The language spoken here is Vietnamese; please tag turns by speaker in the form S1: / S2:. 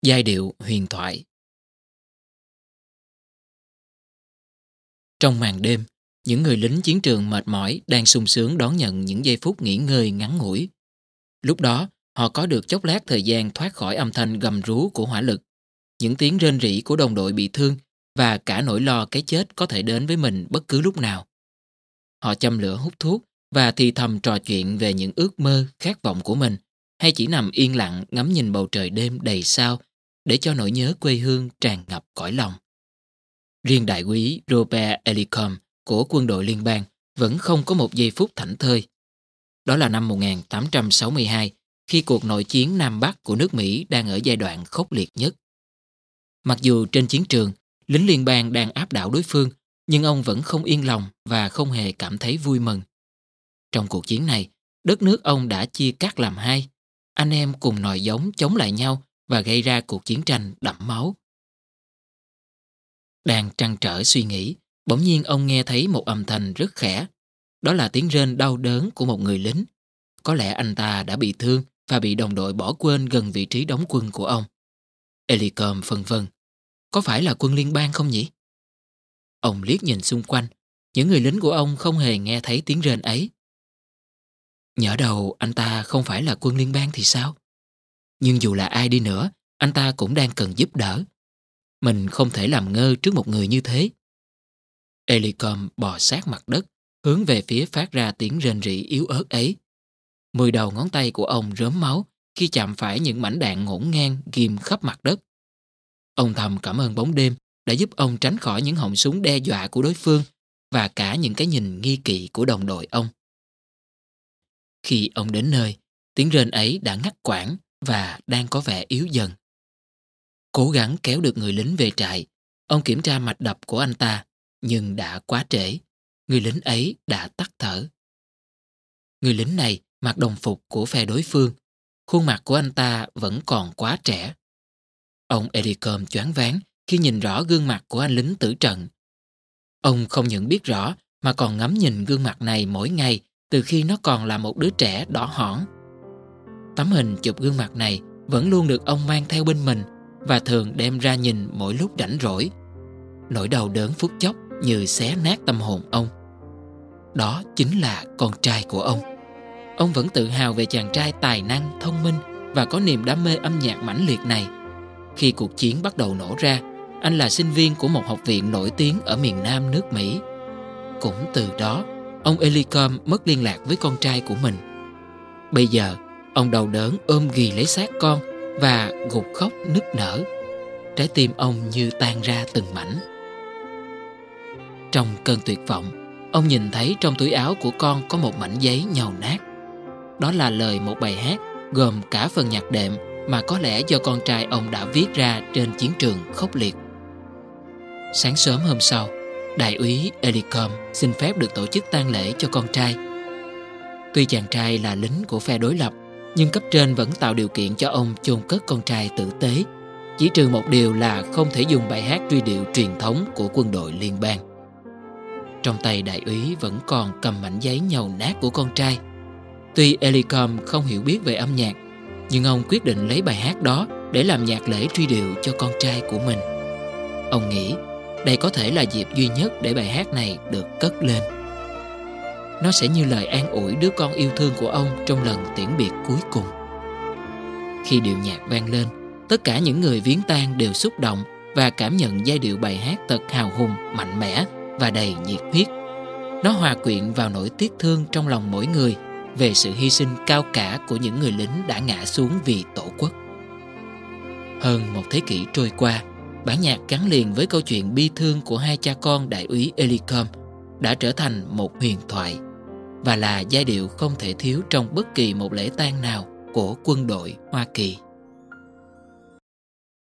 S1: Giai điệu huyền thoại. Trong màn đêm, những người lính chiến trường mệt mỏi đang sung sướng đón nhận những giây phút nghỉ ngơi ngắn ngủi. Lúc đó, họ có được chốc lát thời gian thoát khỏi âm thanh gầm rú của hỏa lực, những tiếng rên rỉ của đồng đội bị thương và cả nỗi lo cái chết có thể đến với mình bất cứ lúc nào. Họ châm lửa hút thuốc và thì thầm trò chuyện về những ước mơ, khát vọng của mình, hay chỉ nằm yên lặng ngắm nhìn bầu trời đêm đầy sao để cho nỗi nhớ quê hương tràn ngập cõi lòng. Riêng đại úy Robert Elicom của quân đội liên bang vẫn không có một giây phút thảnh thơi. Đó là năm 1862, khi cuộc nội chiến Nam Bắc của nước Mỹ đang ở giai đoạn khốc liệt nhất. Mặc dù trên chiến trường, lính liên bang đang áp đảo đối phương, nhưng ông vẫn không yên lòng và không hề cảm thấy vui mừng. Trong cuộc chiến này, đất nước ông đã chia cắt làm hai. Anh em cùng nòi giống chống lại nhau và gây ra cuộc chiến tranh đẫm máu. Đang trăn trở suy nghĩ, bỗng nhiên ông nghe thấy một âm thanh rất khẽ. Đó là tiếng rên đau đớn của một người lính. Có lẽ anh ta đã bị thương và bị đồng đội bỏ quên gần vị trí đóng quân của ông. Elicom phân vân. Có phải là quân liên bang không nhỉ? Ông liếc nhìn xung quanh. Những người lính của ông không hề nghe thấy tiếng rên ấy. Nhỡ đầu anh ta không phải là quân liên bang thì sao? Nhưng dù là ai đi nữa, anh ta cũng đang cần giúp đỡ. Mình không thể làm ngơ trước một người như thế. Elicom bò sát mặt đất, hướng về phía phát ra tiếng rên rỉ yếu ớt ấy. 10 đầu ngón tay của ông rớm máu khi chạm phải những mảnh đạn ngổn ngang ghim khắp mặt đất. Ông thầm cảm ơn bóng đêm đã giúp ông tránh khỏi những họng súng đe dọa của đối phương và cả những cái nhìn nghi kỵ của đồng đội ông. Khi ông đến nơi, tiếng rên ấy đã ngắt quãng và đang có vẻ yếu dần. Cố gắng kéo được người lính về trại, ông kiểm tra mạch đập của anh ta, nhưng đã quá trễ. Người lính ấy đã tắt thở. Người lính này mặc đồng phục của phe đối phương. Khuôn mặt của anh ta vẫn còn quá trẻ. Ông Elicom choáng váng khi nhìn rõ gương mặt của anh lính tử trận. Ông không những biết rõ mà còn ngắm nhìn gương mặt này mỗi ngày từ khi nó còn là một đứa trẻ đỏ hỏn. Tấm hình chụp gương mặt này vẫn luôn được ông mang theo bên mình và thường đem ra nhìn mỗi lúc rảnh rỗi. Nỗi đau đớn phút chốc như xé nát tâm hồn ông. Đó chính là con trai của ông. Ông vẫn tự hào về chàng trai tài năng, thông minh và có niềm đam mê âm nhạc mãnh liệt này. Khi cuộc chiến bắt đầu nổ ra, anh là sinh viên của một học viện nổi tiếng ở miền Nam nước Mỹ. Cũng từ đó, ông Elicom mất liên lạc với con trai của mình. Bây giờ, ông đau đớn ôm ghì lấy xác con và gục khóc nức nở. Trái tim ông như tan ra từng mảnh. Trong cơn tuyệt vọng, ông nhìn thấy trong túi áo của con có một mảnh giấy nhàu nát. Đó là lời một bài hát gồm cả phần nhạc đệm mà có lẽ do con trai ông đã viết ra trên chiến trường khốc liệt. Sáng sớm hôm sau, đại úy Elicom xin phép được tổ chức tang lễ cho con trai. Tuy chàng trai là lính của phe đối lập, nhưng cấp trên vẫn tạo điều kiện cho ông chôn cất con trai tử tế. Chỉ trừ một điều là không thể dùng bài hát truy điệu truyền thống của quân đội liên bang. Trong tay đại úy vẫn còn cầm mảnh giấy nhàu nát của con trai. Tuy Elicom không hiểu biết về âm nhạc, nhưng ông quyết định lấy bài hát đó để làm nhạc lễ truy điệu cho con trai của mình. Ông nghĩ đây có thể là dịp duy nhất để bài hát này được cất lên. Nó sẽ như lời an ủi đứa con yêu thương của ông trong lần tiễn biệt cuối cùng. Khi điệu nhạc vang lên, tất cả những người viếng tang đều xúc động và cảm nhận giai điệu bài hát thật hào hùng, mạnh mẽ và đầy nhiệt huyết. Nó hòa quyện vào nỗi tiếc thương trong lòng mỗi người về sự hy sinh cao cả của những người lính đã ngã xuống vì Tổ quốc. Hơn một thế kỷ trôi qua, bản nhạc gắn liền với câu chuyện bi thương của hai cha con đại úy Elicom đã trở thành một huyền thoại và là giai điệu không thể thiếu trong bất kỳ một lễ tang nào của quân đội Hoa Kỳ.